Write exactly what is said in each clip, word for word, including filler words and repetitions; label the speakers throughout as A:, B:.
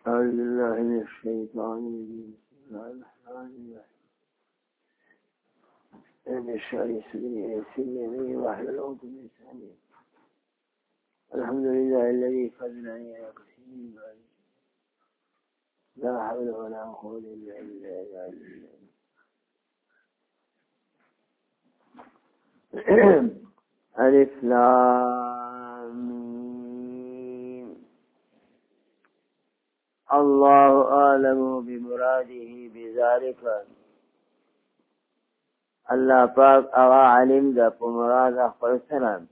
A: أعوذ بالله من الشيطان الرجيم. بسم الله الرحمن الرحيم. رب اشرح لي صدري ويسر لي أمري واحلل عقدة من لساني. الحمد لله الذي فضلني على كثير من عباده. لا حول ولا قوة إلا بالله العلي العظيم. ألف لام الله أعلم بمراده بذلك. الله پاک اغا علم دا پا مراد اخبر سلام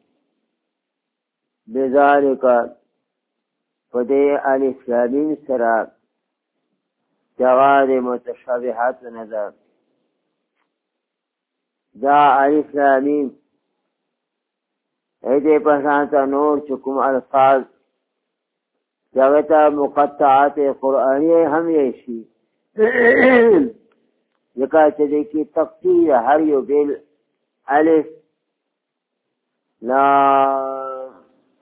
A: بذلك فدي الاسلامين سرا جواد متشابهات نظر دا الاسلامين ایدے پسانتا نور چکم الفاظ جاوتا مقطعات قرآنی ہم یشی لکا چدے کی تقدیر ہر یو بیل الف لام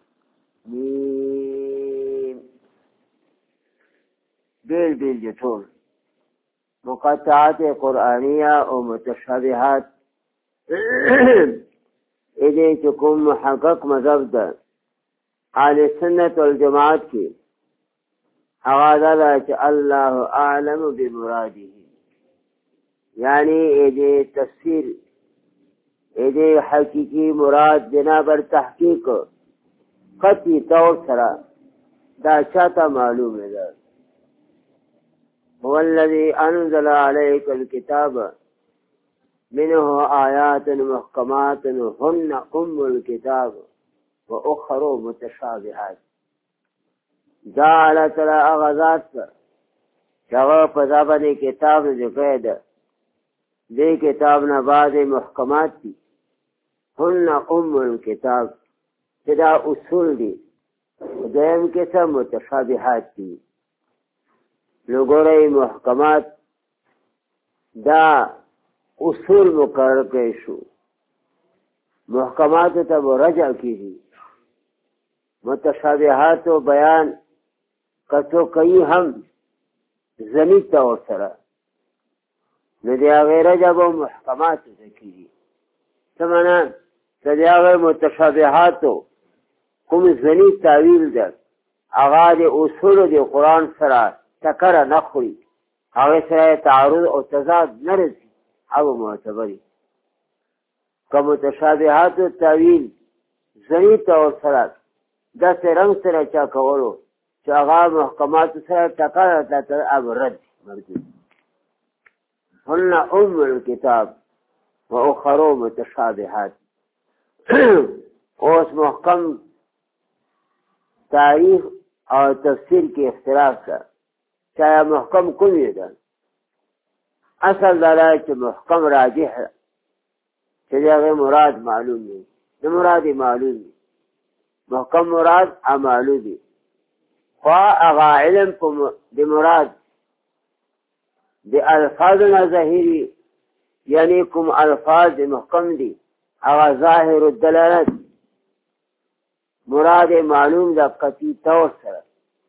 A: میم بیل بیل جتول مقطعات قرآنیہ و متشابہات ایدے چکم محقق مذہب دا اہل سنت والجماعت کی حوادہ چا اللہ اعلم بمرادی یعنی ایدے تفسیر ایدے حقیقی مراد بنابر تحقیق قطعی طور سرا دا چاہتا معلوم ہے دا هو الذي انزل عليك الكتاب منه آیات محکمات هن ام الكتاب و اخر متشابهات. دا اللہ تعالی اغازات کا شغا پذابن کتاب جو قید دے کتاب نباد محکمات تی ہن ام الکتاب دا اصول دی دیم کسا متشابہات تی لگوری محکمات دا اصول مقرر کیشو محکمات تب رجع کی دی متشابہات و بیان کسو کئی ہم زمین طور سرا ندیا غیر جب و محکمات ذکی دی سمانا ندیا غیر متشابہات و کم زمین تاویل در آغاد اصول دی قرآن سرا تکر نخوری آغی سرا تعارض و تضاد نرسی اب معتبری که متشابہات و تاویل زمین طور سرا دس رنگ سره چا کولو چې هغه محکمات سره ټکر ته اب رد مردود هن ام الكتاب و اخر متشابهات. اوس محکم تاریخ او تفسیر کې اختلاف ده چاہے محکم کوم ده اصل دا چې محکم راجح چې هغه مراد معلوم دی د مراد معلوم دی محکم مراد اعمالو دی خواہ اغا علم دی مراد دی الفاظنا ظاہری یعنی کم الفاظ دی محکم دی اغا ظاہر الدلالت مراد معلوم دا قطعی طور سر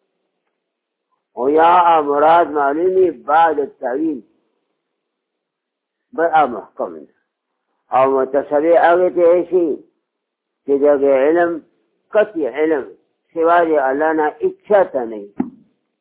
A: و یا مراد معلومی بعد التعویل بر محکم دی او متشبه اگتے ایسی کہ جگہ علم قطعی علم سوائے اللہ نہ اچھا تا نہیں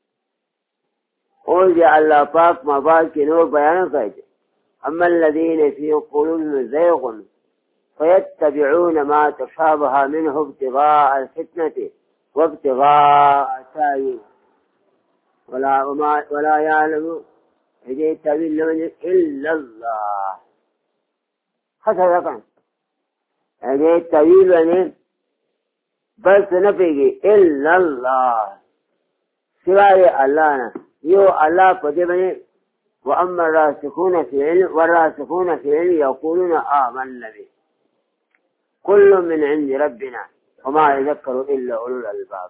A: اور جو اللہ پاک مباد کی نور بیان کرتے اما الذین فی قلوبهم زیغ فیتبعون ما تشابه منه ابتغاء الفتنة وابتغاء تاویل ولا, ولا يعلم اذا تاویل الا اللہ خطا رکھا اذا تاویل ونی بس نپیگی الا اللہ سوائے اللہ نا یو اللہ پدے بنے واما الراسخون فی علم والراسخون فی علم یقولون آمنا به کل من عند ربنا وما يذكر الا اولو الالباب.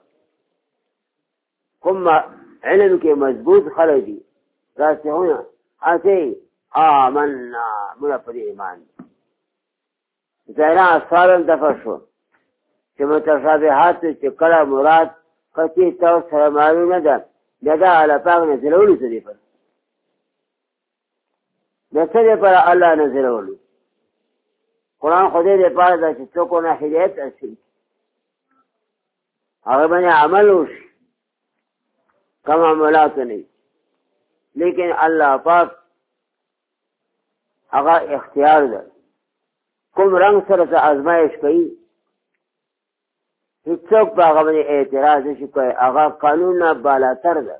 A: کم علم کے مضبوط خلقی راسخون آتے آمنا منا پدے ایمان زیران اصفارا دفشو کہ متشابہات سے کلا مراد قطعی طور سره معلوم نه ده دا الله پاک نزلولو څه دی پر د څه دی پر الله نزلولو قرآن خدای دې پاره دا چې څوک نه هدایت حاصل هغه باندې عمل وشي کم عملات نه لیکن الله پاک هغه اختیار ده کوم رنگ سره ته ازمایش کوي هیڅوک په هغه باندې اعتراض نشي کوي هغه قانون نه بالاتر ده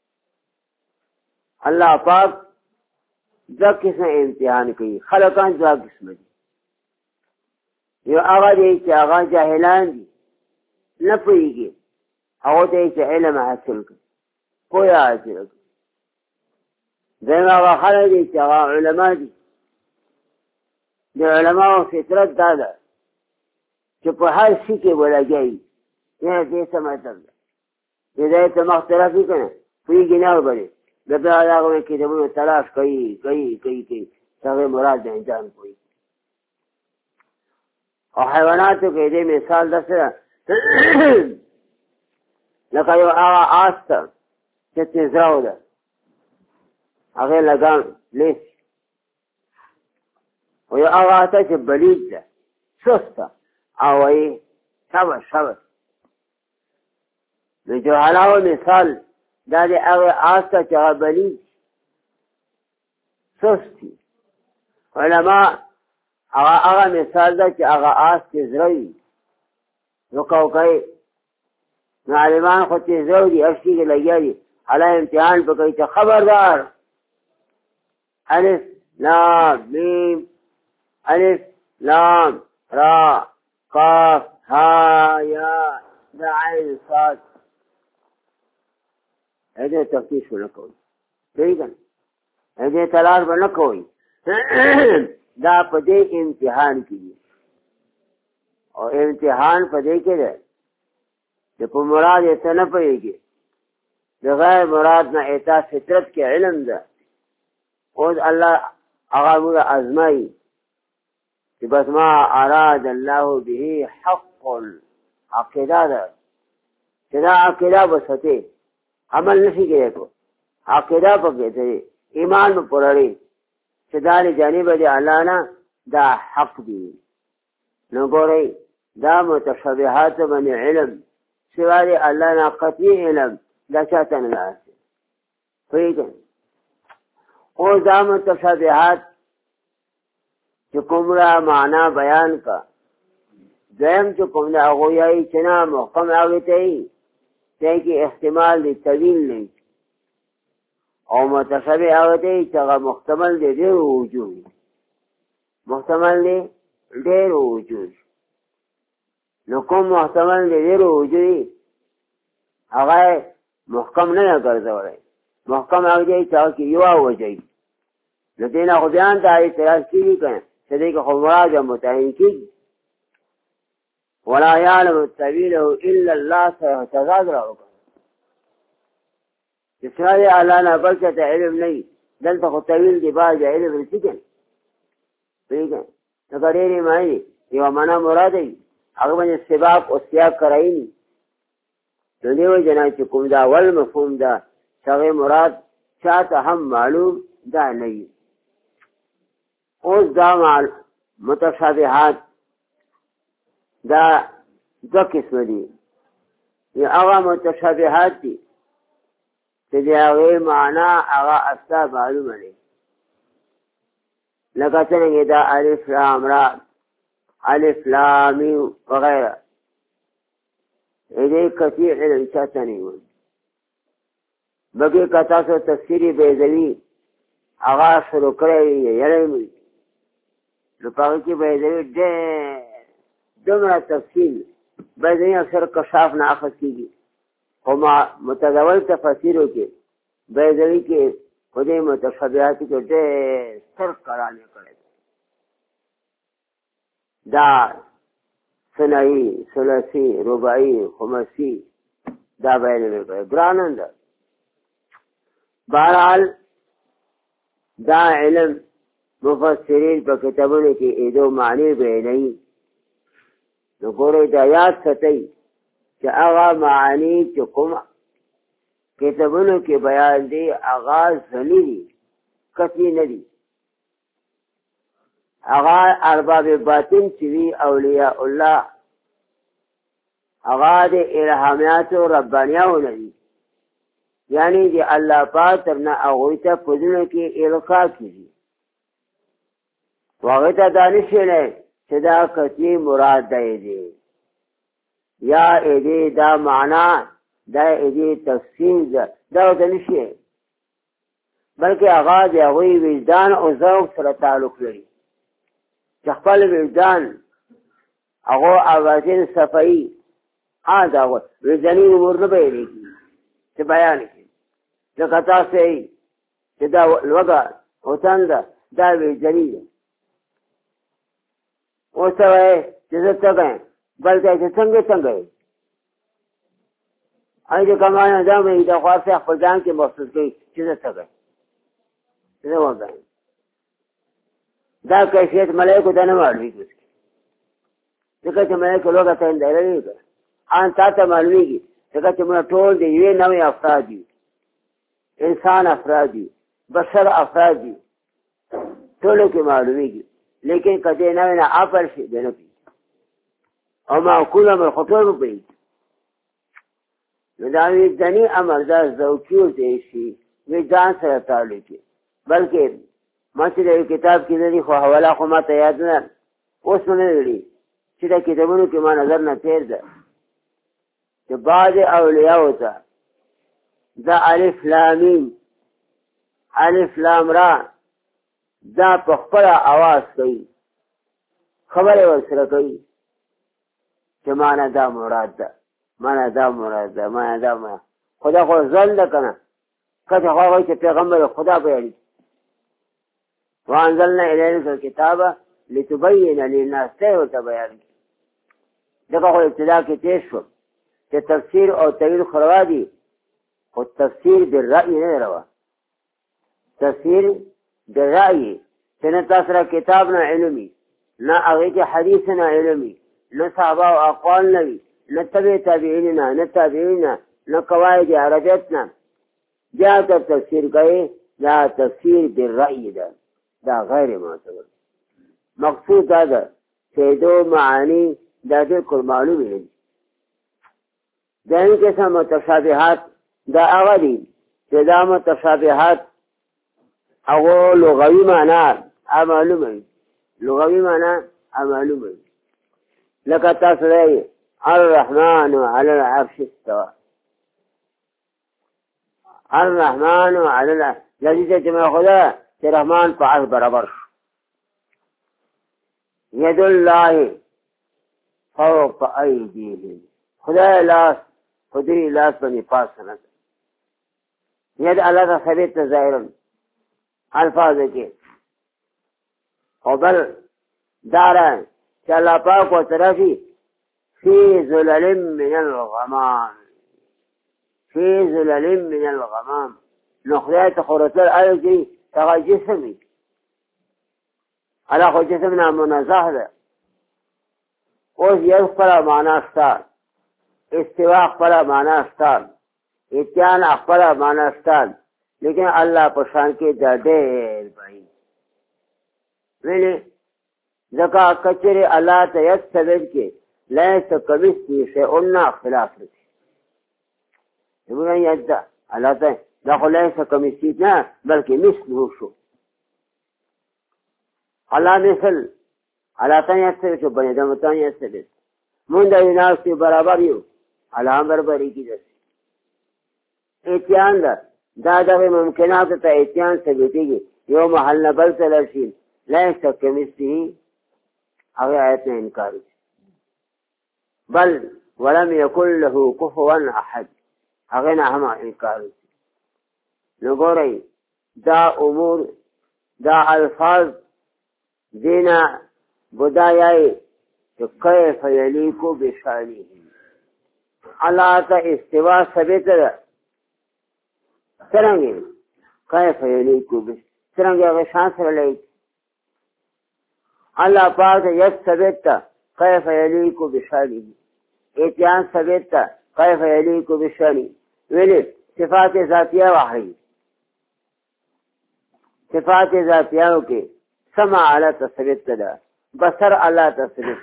A: الله پاک دا قسم امتحان کوي خلقان دا قسم دي یو هغه دی چې هغه جاهلان دي نه پوهېږي هغه ته چې علم حاصل کړي پوهه حاصل کړي دویم هغه خلک دي چې هغه علما دي د علماو فطرت دا ده چې په هر شي کې ولګوي نه دې څه مطلب ده هدایت ته مخ طرفي که نه پوهېږي نه ورباندې د بیا د هغه کتابونو تلاش کوي کوي کوي کوي هغې مراد د انسان پوهېږي او حیواناتو کې دې مثال داسې ده لکه یو هغه آس ته چې تیزراو ده هغې لګان لیس او یو هغه آسه چې بلید ده سسته او وایي شبه شبه نو جوهلاو مثال دا د هغې آس ته چې هغه بلید سستی علما هغه هغه مثال ده چې هغه آس تیزره وي نو کوکۍ نو عالمان خو تیزره دي هر شي کې لګیا دي حالا امتحان په کوي چې خبردار الف لام میم الف لام را قاف ها یا دا عین صاد هدې تفتیش ونه کوي صحیح که نه هدې تلار به نه کوي دا په دې امتحان کې دي او امتحان په دې کې ده چې په مراد یې څه نه پوهېږي د غیر مراد نه اعطا فطرت کې علم ده اوس الله هغه موږ ازمایي چې بس ما اراد الله به حق عقیده ده چې دا عقیده بسته عمل نشي کېدای عقیده پکې ده ایمان په پوره چې دا له جانب د الله نه دا حق دی نو ګورئ دا متشابهات باندې علم سوا د الله نه قطعي علم دا چاته نه راسي پوهېږئ اوس دا متشابهات چې کومه معنا بیان کا دویم چې کوم نه هغوی یې چې نه محکم هغې ته یي دی کې احتمال دی طویل نه او متشابه هغه دی چې هغه محتمل دی ډېر وجود محتمل دی ډېر وجود نو کوم محتمل دی ډېر وجود هغه محکم نه ګرځولی محکم هغه دی چې هغه کې یوه وجه نو دې نه خو بیان ته اعتراض کېږي که نه چې دې کې خو مراد متعین کېږي ولا یعلم تأویله الا الله سره تضاد راوکړه چې سوال الله نه بل څه ته علم نه وي دلته خو طویل دی بعض علم رسي که نه پوهېږئ لکه ډېرې معنی یوه معنا مراد وي هغه باندې سباق او سیاق کرایي نو دې وجه نه چې کوم دا اول مفهوم ده چې هغې مراد چاته هم معلوم دا نه وي اوس دا متشابهات دا دو قسم دي یا هغه متشابهات دي چې د هغې معنا هغه اصلا معلومه نه لکه څرنګه دا الف لام را الف لام میم وغیره دې قطعي علم چاته نه وي بلکې که تاسو تفسیر بیضوي هغه شروع کړی وي یعنې نو په هغې کې بیضوي ډېر دومره تفصیل بیضوي اکثر کشاف نه اخذ کېږي خو متداول تفاسیرو کې بیضوي کې خو دې متشابهاتو کې ډېر ستر کړانې کړی دا ثنایي ثلاثي رباعي خمسي دا بیانوي کړی ګرانه ده بهرحال دا علم مفسرین په کتابونو کې ایدو معنی بیانوي نو ګورئ دا یاد ساتئ چې هغه معانی چې کومه کتابونو کې بیان دی آغاز زنی دی کسی ندی آغاز ارباب باطن چوی اولیاء اللہ آغاز الہامیات و ربانیاو ندی یعنی دی اللہ پاک ترنا اغویتا پدنو کی القا کی دی واغیتا دانشی لے چدا کسی مراد دائی دی یا ایدی دا معنی دا ایدی تفسیر دا دا دانشی ہے بلکہ آغاز اغوی وجدان او ذوق سره تعلق لري چخپل وجدان اغو آغازین صفائی آد اغو وجدانی امور نبیلی کی چه بیانی کی لکتا سی چه دا لوگا اوتن دا دا وجدانی دا او سوائے چه تگئیں بلکہ چه سنگے سنگے آئی دا کمانا دا میں دا خواست اخبر جان کے مخصوص گئی چه تگئیں دا کیفیت ملائکو دا نمالوی کی اس کی دکھا چا ملائکو لوگا تا اندائرہ نہیں کر آن تا تا معلومی کی دکھا چا منا ٹول دی یہ نوی افرادی انسان افرادی بشر افرادی ٹولو کی معلومی کی لیکن کدے نوی نا آپر شی دینا پی او ما کل عمر خطور پی نداوی دنی عمر دا زوکیو دیشی وجدان سر تعلقی بلکہ مسجد کتاب کی ذری خو حوالا خو ما تیاد نا اس میں نظری چیتا کتابونو کی ما نظر نا تیر دا کہ بعض اولیاء ہوتا دا الف لامین الف لام را دا پخپڑا آواز کئی خبر وسر کئی کہ مانا دا مراد دا مانا دا مراد دا مانا دا مراد خدا خو ظل دا کنا کتا خواهی چه پیغمبر خدا بیاری وانزلنا الیک الکتاب لتبین للناس ته ورته بیان دغه خو ابتدا کې تیز شو چې تفسیر او تعویل خروا دي او تفسیر بالرأی نه روا تفسیر بالرأی چې نه تاسو را کتاب نه علمي نه هغه کې حدیث نه علمي نه صحابه او اقوال نه نه تبع تابعین نه نه تابعین نه قواعد عربیت نه جا کر تفسیر کوي دا تفسیر بالرأی ده دا غیر معتبر مقصود دا دا سیدو معانی دا بالکل معلومی نہیں دا ان کیسا متشابہات دا اغلی دا متشابہات اغو لغوی معنی معلوم ہے لغوی معنی معلوم ہے لکا تصریح الرحمن علی العرش استوى الرحمن علی العرش لذیذ جمع خدا کہ رحمان پا عرش برابر ید اللہ فوق ایدیہم خدا لاس خدری لاس بنی پاس سنت ید اللہ کا ثبت ظاہرن الفاظ کے وبل دارا کہ اللہ پاک و طرفی فی ظلل من الغمام فی ظلل من الغمام نخلیت خورتر آئے جی تغا جسمی علا خو جسمنا منزه ده اوز یز پلا معناستان استواق پلا معناستان اتیان اخپلا معناستان لیکن اللہ پشان کے دا دیر بھائی ویلی ذکا کچر اللہ تا یک سبب کے لیس کمستی شیئننا اختلاف رسی نمونا ید دا اللہ تا داخل لیس کمستی نا بلکہ مثل ہو شو اللہ مثل اللہ تا یک سبب شو بنی دمتان یک سبب مندہ ناس کی برابر یو اللہ بربری کی جیسے اتیان دا دا دا ممکنات تا اتیان ثبتی گی یو محل نبل تلرشین لیس کمستی ہی اگر آیت نے انکاری بل ولم یکن له کفوا احد اگر ہما انکاری نگو رہی دا امور دا الفاظ دینا بدایائی کہ کیف یلیکو بشانی اللہ تا استوا ثبت دا سرنگی کیف یلیکو بشانی سرنگی اگر شان سر لیک اللہ پاک یک ثبت تا کیف یلیکو بشانی اتیان ثبت تا کیف یلیکو بشانی ویلی صفات ذاتیہ واحی صفات ذاتیہوں کے سمع اللہ تصویت کدا بصر اللہ تصویت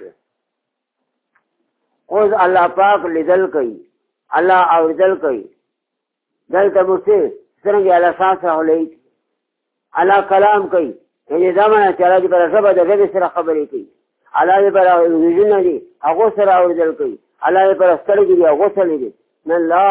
A: اوز اللہ پاک لدل کئی اللہ اوردل کئی دلتا مجھے سرنگی اللہ سانس رہو لئی اللہ کلام کئی یعنی زمانہ چلا دی پر رب دا رب سر خبری کئی اللہ دی پر ویجن دی اغو سر اوردل کئی اللہ دی پر سترگی دی اغو سر دی من لا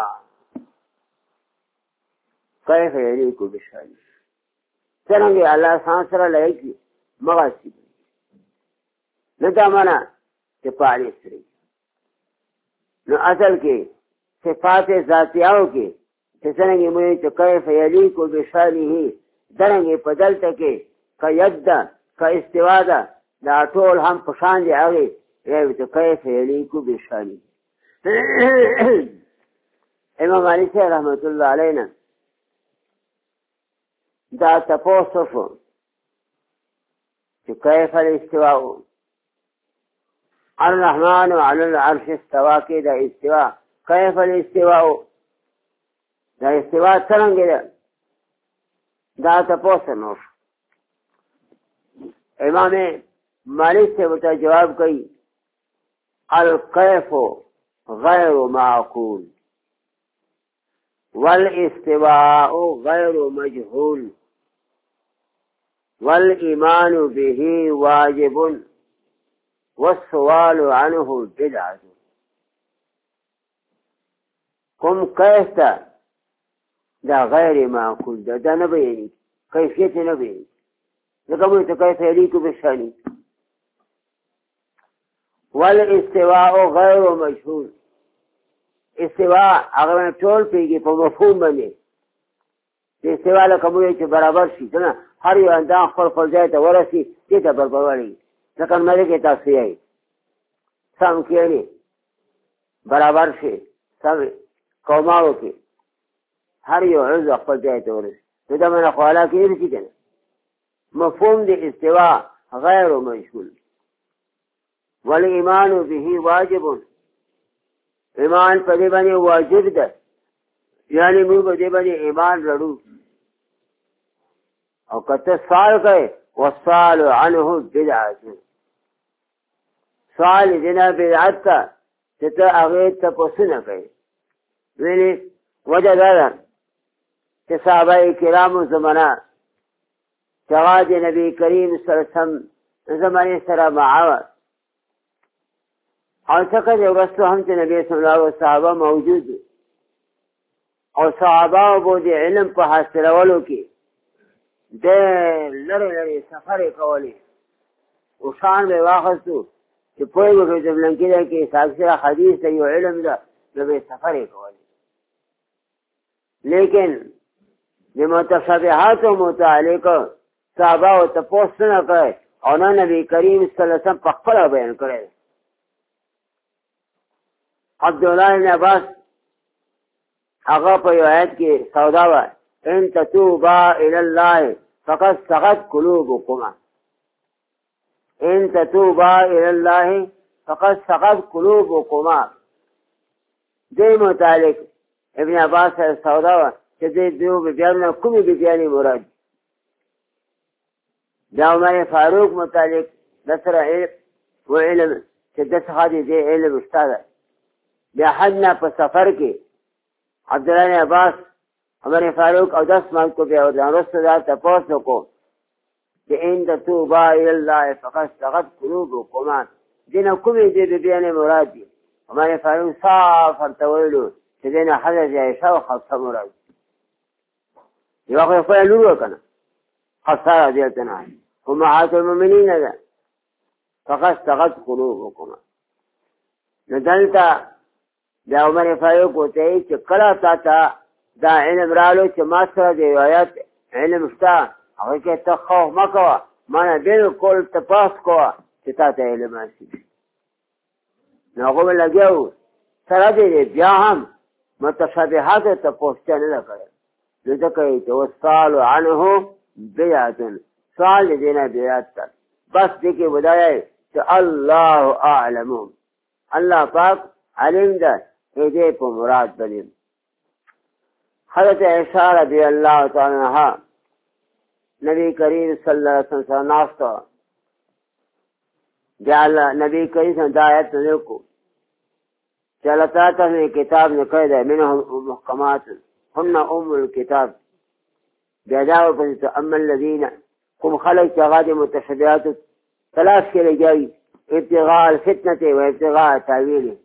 A: کیف یلیکو بشانی سرنگی اللہ سانس رہ لئی کی مغاسی ندا منا کہ پاری سری نو اصل کے صفات ذاتیاؤں کے سرنگی مجھے تو کیف یلیکو بشانی ہی درنگی پدل تکے کا ید کا استوادا دا طول ہم پشان دے آگے یہ تو کیف یلیکو بشانی امام علی سے رحمت اللہ علینا دا تپوسفو کہ کیف الاستواء الرحمن علی العرش استوا کے دا استواء کیف الاستواء دا استواء سرنگی دا دا تپوس نوش امام مالک سے بتا جواب کئی الکیف غیر معقول والاستواء غیر مجهول والایمان به واجب والسؤال عنه بدعة کم کیف تا دا غیر معقول دا دا نبینی کیفیت نبینی لکمو تو کیف یلیکو بشانی والاستواء غیر مجهول استواء اگر میں ٹول پیگی پا مفہوم بنے استواء لکمو یہ برابر شی تنا ہر یو اندام خل خل جائے تا ورسی دیتا بربرولی لیکن مدے کے تصفیہ سام کیانی برابر شی سام قوماو کی ہر یو عرض اقبل جائے تو ورسی تو دا میں خوالا کی رسی کنا مفہوم دی استواء غیر مجهول والایمان به واجب ایمان پا دی بانی واجب دا یعنی مو پا دی بانی ایمان رڑو او کتا سوال کئے والسؤال عنه بدعت سوال دینا بدعت کا تتا اغیت تا پسنا کئے یعنی وجہ دادا کہ صحابہ کرام زمانہ جواد نبی کریم صلی اللہ علیہ وسلم زمانے سرا معاوت اور سکت رسول ہم سے نبی صلی اللہ علیہ وسلم صحابہ موجود اور صحابہ بود علم پہ حاصل والوں کی دے لڑے لڑے سفر قولی اشان میں واقع کہ کوئی بھی جب لنکی دے کہ ساکسرہ حدیث ہے یہ علم دا نبی سفر قولی لیکن یہ متشابہات و متعلق صحابہ و تپوس نہ کرے اور نہ نبی کریم صلی اللہ علیہ وسلم پخپلا بیان کرے عبداللہ بن عباس آغا پر آیت کی سوداوہ ان تتوبا الاللہ فقد سغت قلوبکما ان تتوبا الاللہ فقد سغت قلوبکما دے متعلق ابن عباس سوداوہ کہ دے دیو بیاننا کمی بیانی مراد دا عمر فاروق متعلق دسر علم و علم کہ دس خادی دے علم استادا بیا حجنا پا سفر کے عبداللہ نے عباس عمر فاروق او دس مانگ کو بیا وردان رسول دا تپوسو کو کہ ان تتوبا الاللہ فقد سغت قلوبکما دینا کمی دے بیانی مراد دی عمر فاروق صاف ارتویلو کہ دینا حضرت عائشہ و خلصہ مراد یہ واقعی خویا لولو کنا خسارة ديالتنا أمهات المؤمنين ذا فقد سغت قلوبكما ندلتا دا عمر فاروق وتعي كلا تاتا دا علم رالو چه ماسرة دي روايات علم اشتا اگر که تخوف مکوا مانا بالکل تپاس کوا چه تاتا علم آسی ناغوب لگیو سردی دی بیا هم متشابهات تپوسچا ندا کرد لذکر توصال عنه بیعتن سوال دینا بیعت تک بس دیکھے بدایا کہ اللہ اعلم اللہ پاک علم دا ایدے پا مراد بلیم حضرت عائشہ رضی اللہ تعالی عنہ نبی کریم صلی اللہ علیہ وسلم سره ناستو جعل نبی کریم صلی اللہ علیہ وسلم دایت کو چلتا ته کتاب نکړی دی منهم محکمات هن ام الكتاب بیاداو پس اما الذین کوم خلق چې هغه د متشابهات تلاش کې لګي ابتغاء الفتنه و ابتغاء تاویل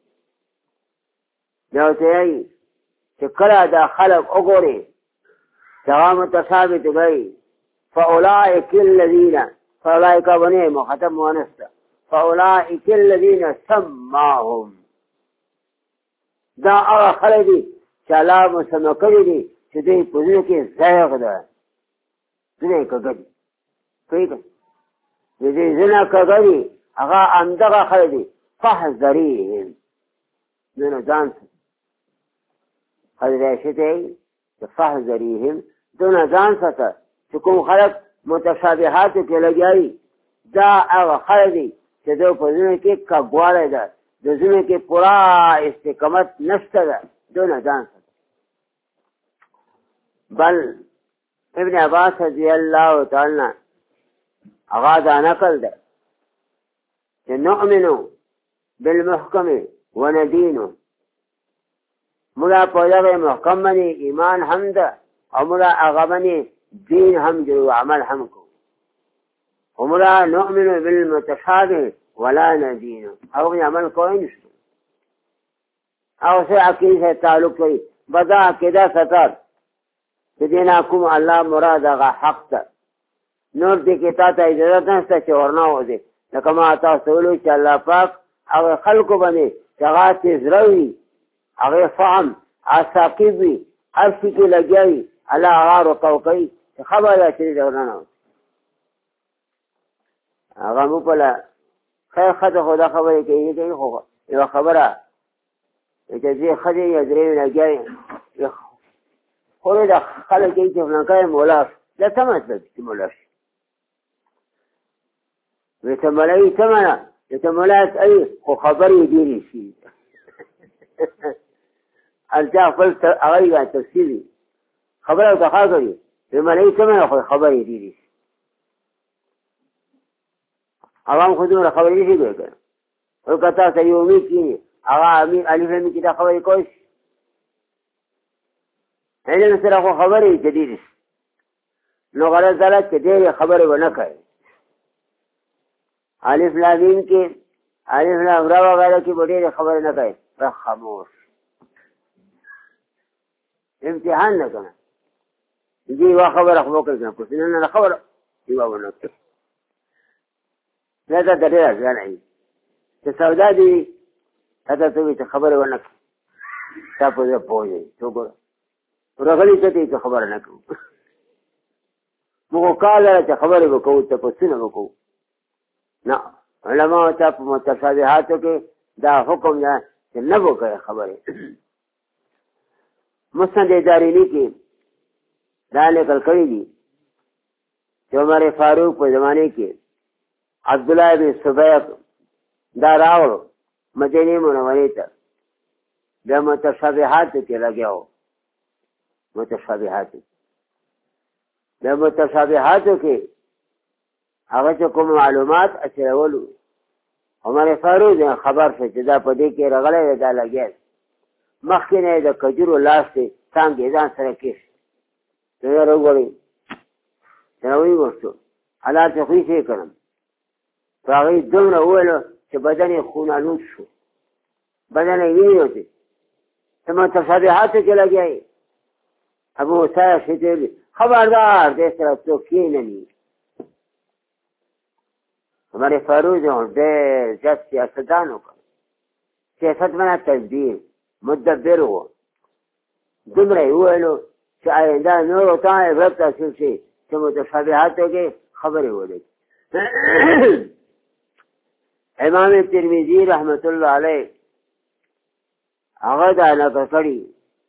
A: دا ته چې کله دا خلق وګوري چې هغه متشابه دی فاولئک الذین فاولئک بنی مخاطب مؤنث فاولئک الذین سماهم دا هغه خلک دي چې الله مسمى کړي دي چې دوی په ځینو کې زیغ ده ځینې کږدي کوي که د دې ځینه کږدي هغه همدغه خلک دي فاحذریهم دونه ځان حضرت عایشې ته یې چې فاحذریهم دونه ځان ساته چې کوم خلک متشابهاتو کې لګیایي دا هغه خلک دي چې دوی په ځینو کې کږوالی ده د ځینو کې پورا استقامت نشته ده دونه ځان ساته بل ابن عباس رضی اللہ تعالی هغه دا نقل ده چې نؤمنو بالمحکم وندینو موږ په دغه محکم باندې ایمان هم ده او موږ هغه باندې دین هم جوړو عمل هم کوو وموږ نؤمنو بالمتشابه ولا ندینو هغه عمل کوی نشو او سه عقیده تعلق کوي بدا عقیده ستر چې دینا کوم الله مراد هغه حق ته نور دې کې تا ته اجازه نشته چې ورنه وځي لکه ما تاسو ویلو چې الله پاک هغه خلکو باندې چې هغه تیزروي هغه فهم عصاقب وي هر شي کې لګیاوي الله هغه رکو کوي چې خبره ده چې ورنه وځي هغه مو په لا خیر خده خدا خبرې کوي کوي خو یو خبره چې دې خدي یې درې لګیاوي خوره دا خلق ای که فلانکای مولاش دا تمت بد که مولاش ویتا ملایی تمنا ویتا ملایت ای خو خبری دیری شی الجا فلت اغیی تفسیری خبره دخوا کری وی ملایی تمنا خو خبری دیری شی عوام خودمون را خبری دیشی گوی کرن او کتا سا یومی کینی اغا امیر علیف امی کی دا خبری کوش علم سره خو خبرې جدید نو غلط غلط چې ډېرې خبرې ونه کوي الف لام میم کې الف لام را وغیره کې به ډېرې خبرې نه کوي بس خاموش امتحان نه کنه دې یوه خبره خو وکړي کنه کوشش نه خبره یوه ونه کوي دا د ډېره ځان وي چې سودا دي هغه ته وي چې خبرې ونه کوي تا په دې پوهېږي څو ګوره رغلی کتی که خبر نکو مگو کالا چه خبری بکو تپسونه بکو نا علماء تا پا متشابهاتو که دا حکم دا چه نبو که خبری مسند دارینی که دا نکل کری دی چه عمر فاروق پا زمانے که عبداللہ بن سبیق دا راولو مدینی منوری تا دا متشابهاتو که لگیاو متشابهات د متشابهاتو کې هغه چې کوم معلومات اچولو عمر فاروق خبر شو چې دا په دې کې رغلی دا لګیا مخکې نه د کجورو لاس دی څانګې ځان سره کېښ ته یې راوګورئ ته ویې ورسو حالات یې خوی شی کړم په هغې دومره وویلو چې بدن یې خونالود شو بدن یې وینوتې ته متشابهاتو کې لګیا یې ابو سایه شدیلی خبردار دې سره څوک کېنني عمر فاروق ډېر زیات سیاستدان وکړ سیاست معنا تدبیر مدبر و دومره یې وویلو چې آینده نورو ته عبرت حاصل شي چې متشابهاتو کې خبرې ولري امام ترمذي رحمت الله علیه هغه دا نقل کړي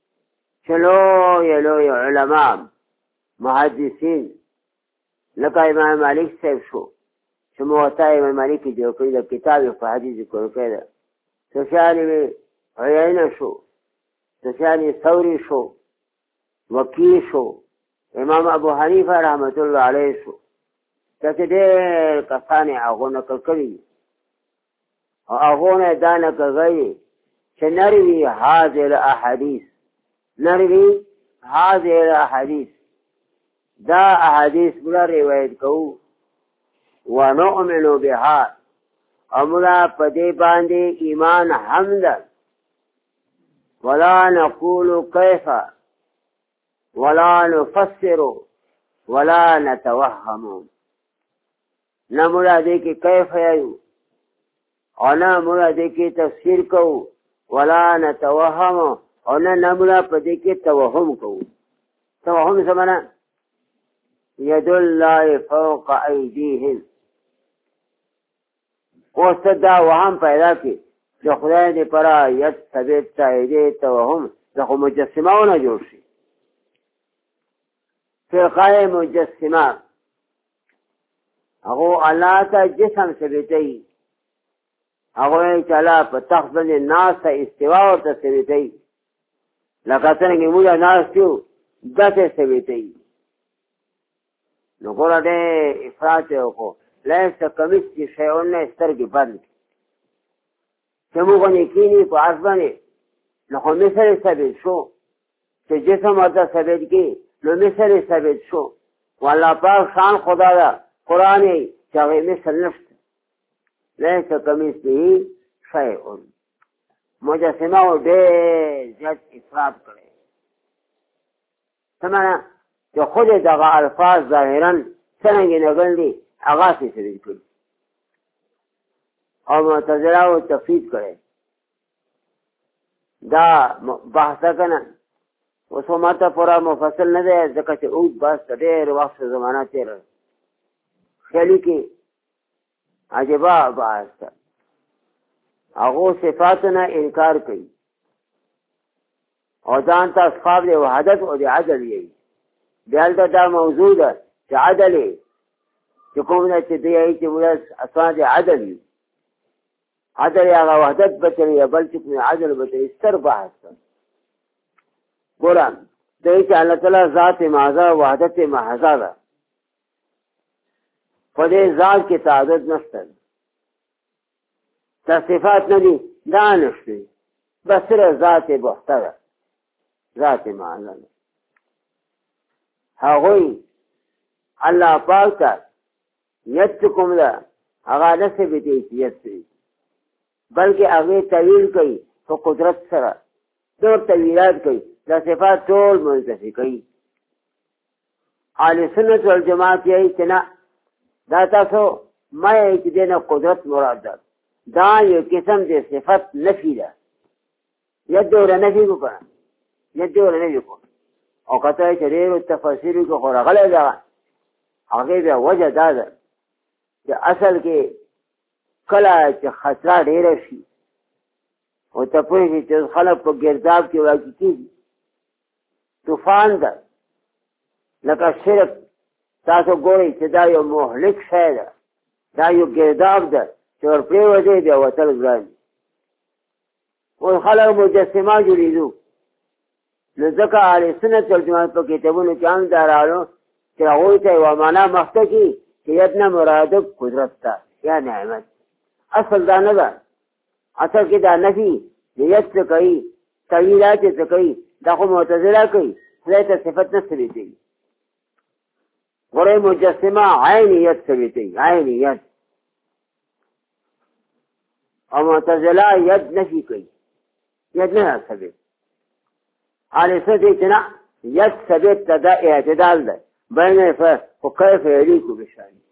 A: چلو لوی علماء محدثین لکه امام مالک صاحب شو چې موطا امام مالک جوړ کړی د کتاب په حدیث ذکر کړی ده سفیان بن عیینه شو سفیان ثوری شو وکی شو امام ابو حنیفه رحمت الله علیه شو چې ډېر کسان یې هغو نقل کړي او هغو نه دا نقل کړي چې نروي هذه الاحادیث نروي هذه الاحادیث دا احادیث موږ روایت کوو ونؤمن بها او موږ په دې باندې ایمان هم ده ولا نقول كيف ولا نفسر ولا نتوهم نه موږ دې کې کیف یو او نه موږ دې کې تفسیر کوو ولا نتوهم او نه نه موږ په دې کې توهم کوو توهم څه معنی ید الله فوق ایدیهم اوس دا وهم پیدا کی چې خدای دې پر ید ثبت تایید توهم دغه مجسمهونه جوړ شي فرقه مجسمه هغه الله ته جسم ثبتي هغه چې الله په تخت باندې ناس ته استوا ورته ثبتي لکه څنګه موږ ناس یو دته ثبتي نو ګوره دې افراط وکړو لیس کمثله شیء نه سترګې بند چې موږ نه کینی په اسمانه نو خو مثل ثابت شو چې جسم ورته ثابت کی نو مثل ثابت شو والله پاک شان خدا دا قرآن چې هغه مثل نشته لیس کمثله شیء مجسمه ډېر زیات افراط کړی څه معنی چې خود دغه الفاظ ظاهرا څرنګه نقل دي هغه څه ثابت کړي او معتزله او تفسیر کړي دا بحثه کنه اوس ماته پورا مفصل نه دی ځکه چې اوس بس ډېر وخت زمانہ تیر خیالي کې عجبه بحث هغه صفاتنا انکار کوي او ځان ته اصحاب دی وحدت او دی عدل یې دلته دا موضوع ده چې عدل چې کوم نه چې دی چې موږ اساس عدل یو عدل هغه وحدت بچي بل چې عدل بچي ستر بحث ګورم دې چې الله تعالی ذات معزه وحدت محضه ده په دې ذات کې تعدد نشته صفات نه دي دا نشته بس سره ذات محتوى ذات معزه هغوی الله پاک ته ید کوم ده هغه نه ثبتي چې ید بلکې هغه تعویل کوي په قدرت سره ډېر تعویلات کوي دا صفات ټول منتفي کوي اهل سنت والجماعت یې چې نه دا تاسو مې چې دنه قدرت مراد ده دا یو قسم د صفت نفي ده ید ور نفي وکړه ید ور نفي وکړه او کته چې ډېر تفسیر کو غوړغله ده هغه به وجه دا ده چې اصل کې کله چې خطر ډېر شي او ته پوهېږي چې خلک په ګرداب کې واقع کېږي طوفان ده لکه شرک تاسو ګورئ چې دا یو مهلک شی ده دا یو ګرداب ده چې ور پرېوځي بیا وتل ګران اوس خلک مجسمه جوړېدو نو ځکه اهل سنت والجماعت په کتابونو کې هم دا راغلو چې هغوی ته یوه معنا مخته کړي چې ید نه مراد قدرت ده یا نعمت اصل دا نه ده اصل کې دا نفي د ید څه کوي تعویلات څه کوي دا خو معتزله کوي خدای ته صفت نه ثبتوي ګورئ مجسمه عین ید ثبتوي عین ید او معتزله ید نفي کوي ید نه ثبت اهل سنت چې نه ید ثبت ته دا اعتدال ده بین ف وكيف يليق بشانه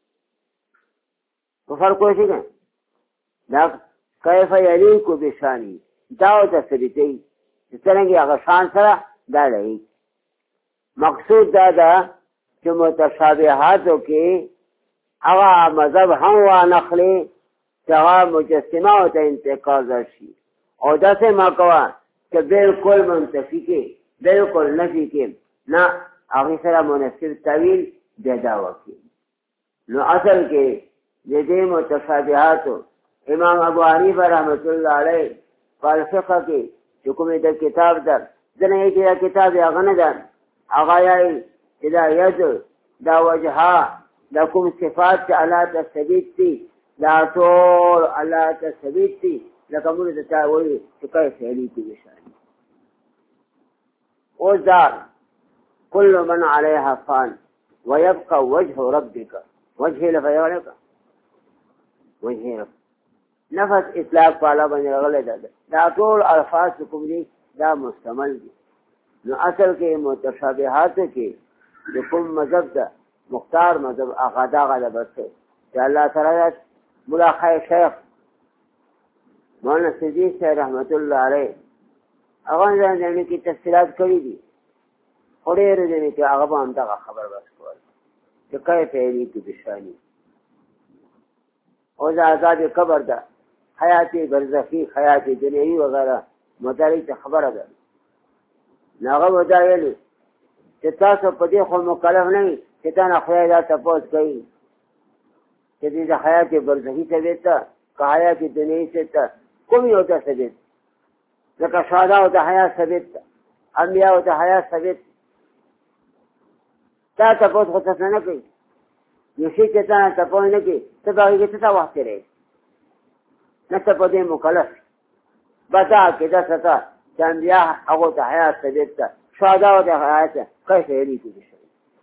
A: وفرق وشي ده دا كيف يليق بشانه دا تثبيتي څنګه هغه شان سره دا لای مقصود دا ده چې متشابهاتو کې هغه مذهب هم وانخلي چې هغه مجسمه او ته انتقال شي او دا څه ما کوه چې بالکل منتفي کې بالکل نفي کې نه هغه سره مناسب تعویل پیدا وکړي نو اصل کې د دې متشابهات امام ابو حنیفه رحمۃ اللہ علیہ فلسفه کې کومه د کتاب در ځنه چې دا کتاب یې هغه نه ده، هغه یې چې دا ید، دا وجهه، دا کوم صفات چې الله ته ثابت دي، دا ټول الله ته ثابت دي. لکه موږ ته چا وایي چې کیف یلیق بشانه. اوس دا كل من عليها فان ويبقى وجه ربك، وجه لفيغلق وجه رب نفس اطلاق پالا باندې راغلی ده. دا ټول الفاظ کوم دي؟ دا مستمل دي. نو اصل کې متشابهات کې د کوم مذهب ده مختار مذهب هغه دغه ده. بس چې الله تعالی مولا خیر شیخ مولانا صدیق صاحب رحمت الله علیه هغه ځان کې تفصیلات کړي دي، خو ډېر دي چې هغه به همدغه خبر بس کول چې کیف یلیق بشانه. او دا عذاب قبر ده، حیات برزخی، حیات دنیوي وغیرہ مدارک خبره ده. ناغه ودا ویلي چې تاسو په دې خو مکلف نه یې چې تا نه خدای دا تپوس کوي چې دې د حیات برزخی ثابت ده که حیات دنیوي ثابت ده، کوم یو ته ثابت؟ ځکه شهداء ته حیات ثابت ده، انبیاء ته حیات ثابت. تا تپوس خو تاسو نه کوي، یو شي چې تا نه تپوس نه کوي ته به هغې کې څه وخت تېروې؟ نه ته په دې مکلف. بس دا عقیده سته چې انبیا هغو ته حیات ثابت ده، شهداء ته حیات ده. کیف یلیق بشانه؟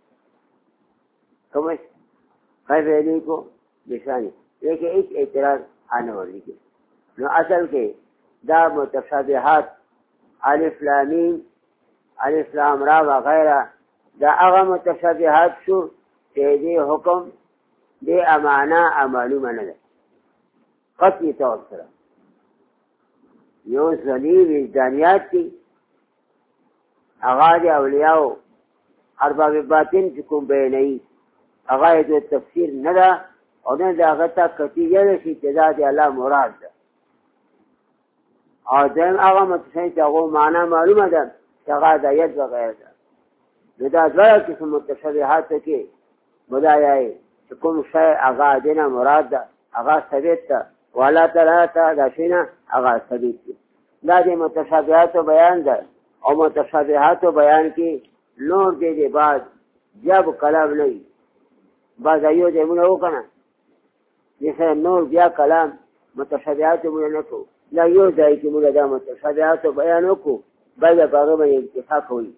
A: سمجھ کیف یلیق بشانه دې کې هیڅ اعتراض آنے والی کې. نو اصل کې دا متشابهات الف لام میم، الف لام را وغیرہ دا هغه متشابهات شو چې دې حکم دې امانه معلومه نه ده قطعي طور سره. یو ځنی وجدانیات دي هغه د اولیاءو ارباب باطن چې کوم بیانوي هغه د تفسیر نه ده او نه د هغه ته قطعي ویلی شي چې دا د الله مراد ده. او دویم هغه متشابه چې هغو معنا معلومه ده چې هغه د ید وغیره ده. نو دا دواړه قسم متشابهاتو کې بدایي چې کوم شی هغه دینه مراد ده هغه ثابت ده و الله تعالی ته دا شیونه هغه ثابت دي. دا د متشابهاتو بیان ده. او متشابهاتو بیان کې نور دې دې بعد جب کلام نه وي، بعض ایو دې مونږ وکنه جیسے نور بیا کلام متشابهاتو مونږ نه کوو، لا یو ځای کې مونږ دا متشابهاتو بیان وکړو بل په هغه باندې اکتفا کوي.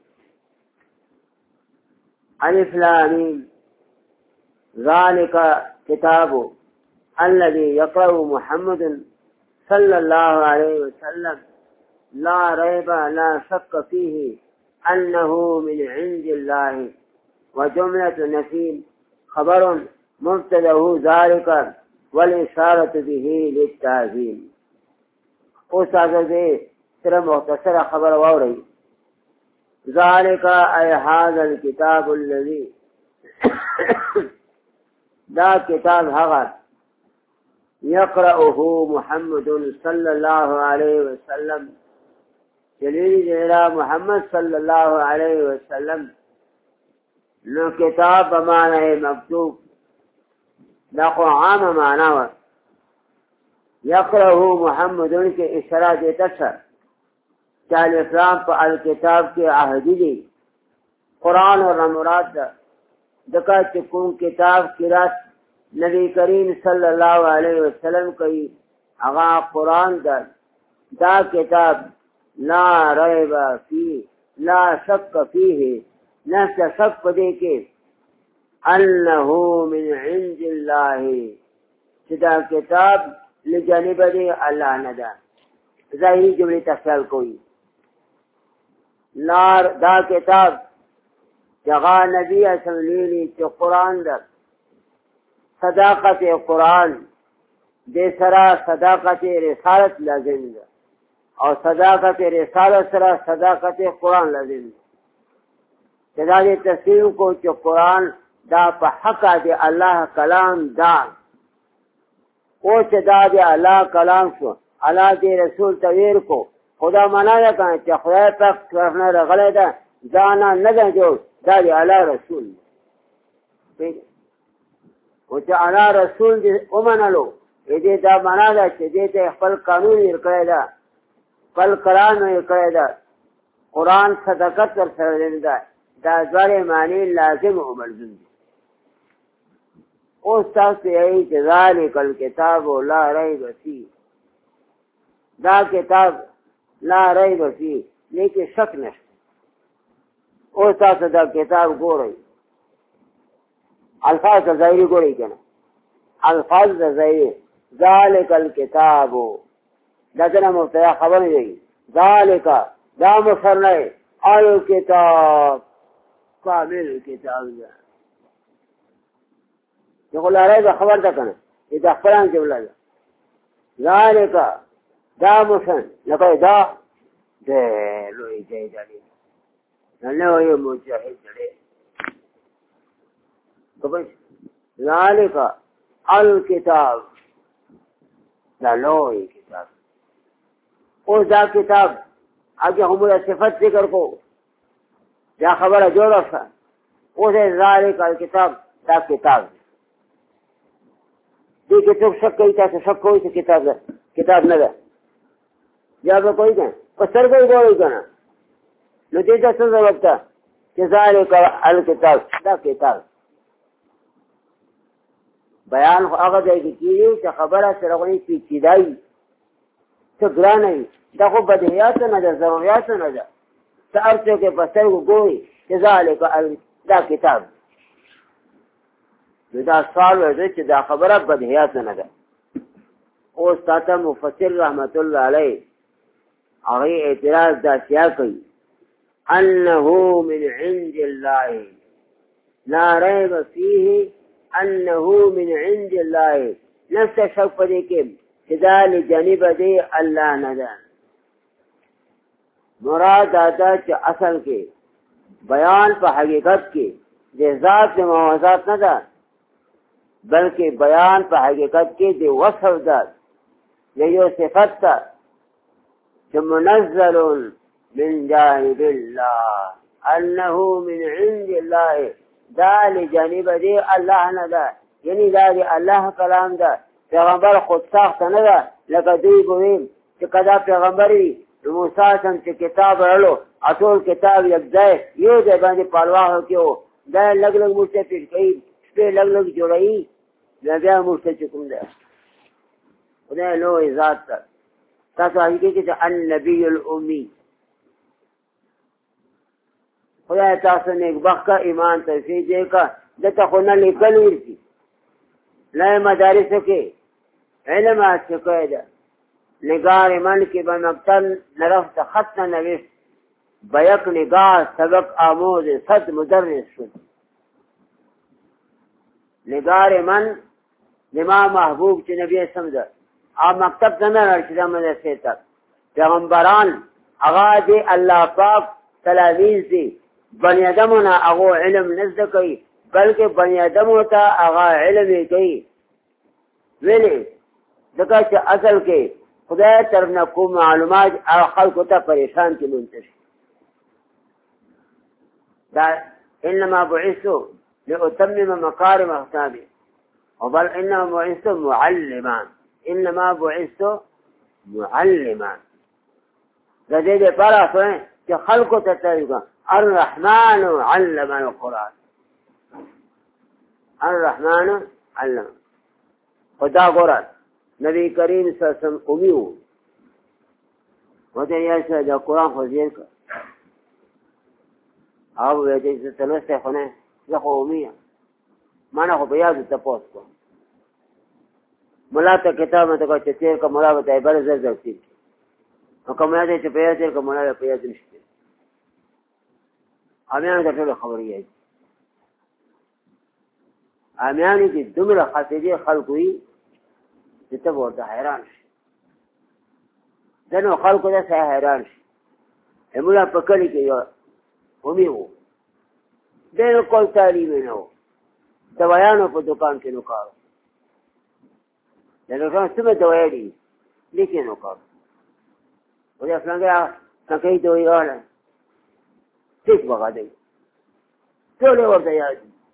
A: الف لام میم ذلك كتاب الذي يقرأ محمد صلى الله عليه وسلم لا ريب لا شك فيه أنه من عند الله. وجملة نفي خبر مبتدأه ذلك والإشارة به للتعظيم. استاذ دې سره مختصر خبر واوري. ذلك أي هذا الكتاب الذي دا کتاب هغه يقرأه محمد صلى الله عليه وسلم جلیل جلال محمد صلی اللہ علیہ وسلم. نو کتاب بمعنی مکتوب دا خو عام معنی و. یقرأه محمد ان کے اشارہ دیتا سر چال اسلام پا الکتاب کے عہدی دی قرآن اور مراد دا دکا چکون کتاب کی رات نبی کریم صلی اللہ علیہ وسلم کی اغا قرآن دا دا کتاب لا ریب فی لا شک فیہ نفس شک دے کے انہو من عند اللہ چدا کتاب لجانب دے اللہ ندا. ظاہری جملی تفصیل کوئی لار دا کتاب جگہ نبی اصل لیلی چی قرآن در صداقت قرآن دے سرا صداقت رسالت لازم دا اور صداقت رسالت سرا صداقت قرآن لازم دا. جدا دے تسلیم کو چی قرآن دا پا حقا دے اللہ کلام دا او چی دا دے اللہ کلام شو اللہ دے رسول تویر کو خدا منا دا کہاں چی خدا پاک کرنا رغلے دا دانا نگن جو دا دے اللہ رسول او چی اللہ رسول دے امنالو دے دا منا دا چی دے تے خپل قانون ارکڑے دا خپل کلام ارکڑے دا قرآن صدقت ور سره ده دا دوه معنی لازم او ملزوم دي. اوس تاسو یې چې ذالک الکتاب لا ریب فیه، دا کتاب لا ریب فیه لیکن شک نشته. اوس تاسو دا کتاب ګورئ، الفاظ د ظاهري ګورئ کنه، الفاظ د ظاهري ذالک الکتاب دا څنګه مبتدا خبر دی، ذالک دا مصنع آل کتاب کامل کتاب ده. یقول لا خبر ده کنه دا خبران جمله ده. ذالک دا مصنع لکه دا د لوی دی دی نه یو مجاهد دی کبه ذالک الکتاب دا لوی کتاب. او دا کتاب اگه همون صفت ذکر کو دا خبر جوړه شو. او دا ذالک الکتاب دا کتاب دې کې څوک شک کوي، تاسو شک کوئ چې کتاب ده، کتاب نه ده یا به کوئی کنه په سترګې ګورئ کنه نو دې ته څه ضرورت ده چې ذالک الکتاب دا کتاب. بیان خو هغه ځای کې کېږي چې خبره سره غوښتي پیچیده‌ای څه ګرانه وي، دا خو بدیهیات نه ده، ضروریات نه ده. ته هر څوک یې په سترګو ګوري چې ذالک دا کتاب. نو دا سوال وایي چې دا خبره بدیهیات نه ده. اوس تاته مفسر رحمت الله علیه هغه اعتراض دا شیا کوي انه من عند الله لا ریب فیه، انه من عند الله نفس شک پدې کې چې دا لجانب دی الله نه ده. مراد دا چې اصل کې بیان په حقیقت کې د ذات د موازات نه ده، بلکې بیان په حقیقت کې د وصف ده، یو صفت ده چې منزل من جانب الله، انه من عند الله دا لجانب دی الله نه ده، یعنی دا دی الله کلام ده. پیغمبر خود ساخت نه ده لکه دوی بویم چې کدا پیغمبر وي موسی سم چې کتاب ورلو اټول کتاب یک ځای یو ځای باندې پالواه کېو، دا لګ لګ موږ پیش کوي شپې لګ لګ جوړوي دا بیا موږ ته کوم ده. خدای لوی ذات ده. تاسو هغه کې چې النبی الامی خدای تاسو نیک بخت کا ایمان توفیق دې کا دته خو نه لیکل ورتي لای مدارس کې علم اسکه ده نگار من کې به مکتب نرفت خط نویس بیک نگاه سبق آموز صد مدرس شد. نگار من لما محبوب چې نبی سمده آ مکتب څنګه راشد مدرسې ته پیغمبران هغه دی الله پاک تلاميذ دي، بني ادمونه هغه علم نزد کوي بلکې بني ادمو ته هغه علم کوي. ویلې دغه چې اصل کې خدای طرف نه کوم معلومات خلکو ته پریشان کې منتشر دا انما بعثوا لأتمم مكارم اخلاقه وبل انما بعثت معلما، انما بعثت معلما. دا دې لپاره څه چې خلکو ته تایګه الرحمن علم القرآن، الرحمن علم. خدا ګورات نبی کریم صلی الله علیه وسلم امیو وته یې چې دا قرآن خو زیر کړ او دې چې تلوسته خو نه زه خو امیا مانه خو بیا د تاسو کو ملا ته کتاب ته کو چې تیر کا ملا وته بل زر زر تیر نو کوم یاد چې په تیر کا ملا په یاد نشته امیان ته ټول خبرې یې امیان دې دومره خاطرې خلقوي چې ته ورته حیران شي. دنو خلقو ته حیران شي. مولا په کلی کې یو ومي وو بالکل تعلیم نه وو، دوايانو په دکان کې نو کارو دغه څنګه څه دوايا دي لیکن نو کارو ویا څنګه څنګه دوی وره څه وغه دی ټول ورته یاد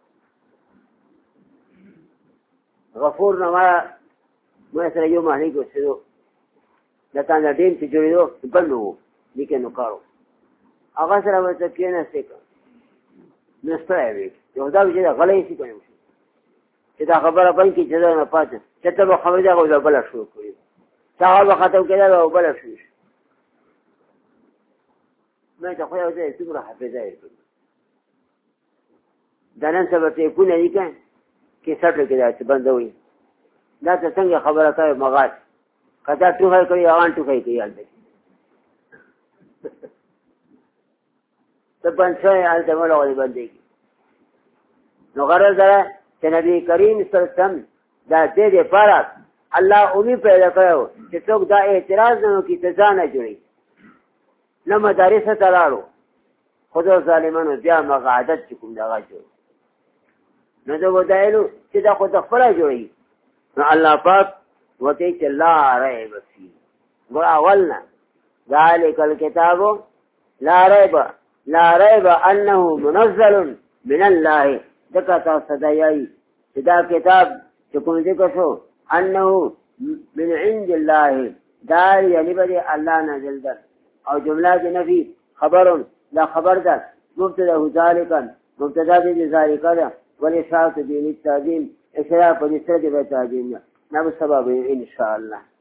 A: غفور نما ما سره یو معنی کو شروع د تا نه دین چې جوړیدو بل نو لیکن نو کارو هغه سره ورته کېناستې که نو ستړی وي یو دا وي چې دا غلی شي که نه چې دا خبره بند کړي چې دا نه پاتې چې ته به خبرې هغه به بله شروع کړي چې هغه به ختم کېده به بله شروع شي مې ته خو یو ځای څومره حافظه یې کړي دا نن سبا ټیپونه دي که کیسټو کې دا چې بندوي دا ته څنګه خبره کوي مغاز که تا ټوخی کړي هغه ټوخی کوي هلته ته بند شوی هلته مړه غوندې بندېږي نو غرض دا چې نبي کریم صلی الله علیه وسلم دا دې دپاره الله امید پیدا کړی چې څوک دا اعتراض نه وکړي ته ځان نه جوړوي نه مدارسو ته لاړو خو د ظالمانو بیا مغه عادت چې کوم دغه جوړ نو د ودایلو چې دا خو د خپله جوړوي نو الله پاک ورته چې لا ریب فیه ګوره اول نه ذلک الکتاب لا ریب لا ریب انه منزل من الله دکا تاسو دایي چې دا کتاب چې کوم ذکر شو انه من عند الله دا یعنی به الله نازل ده او جمله د نفي خبر لا خبر ده مبتدا ذالکا مبتدا د ذالک ده ولشاعت دین التعظیم اشراف د سره د تعظیم نه سبب ان شاء الله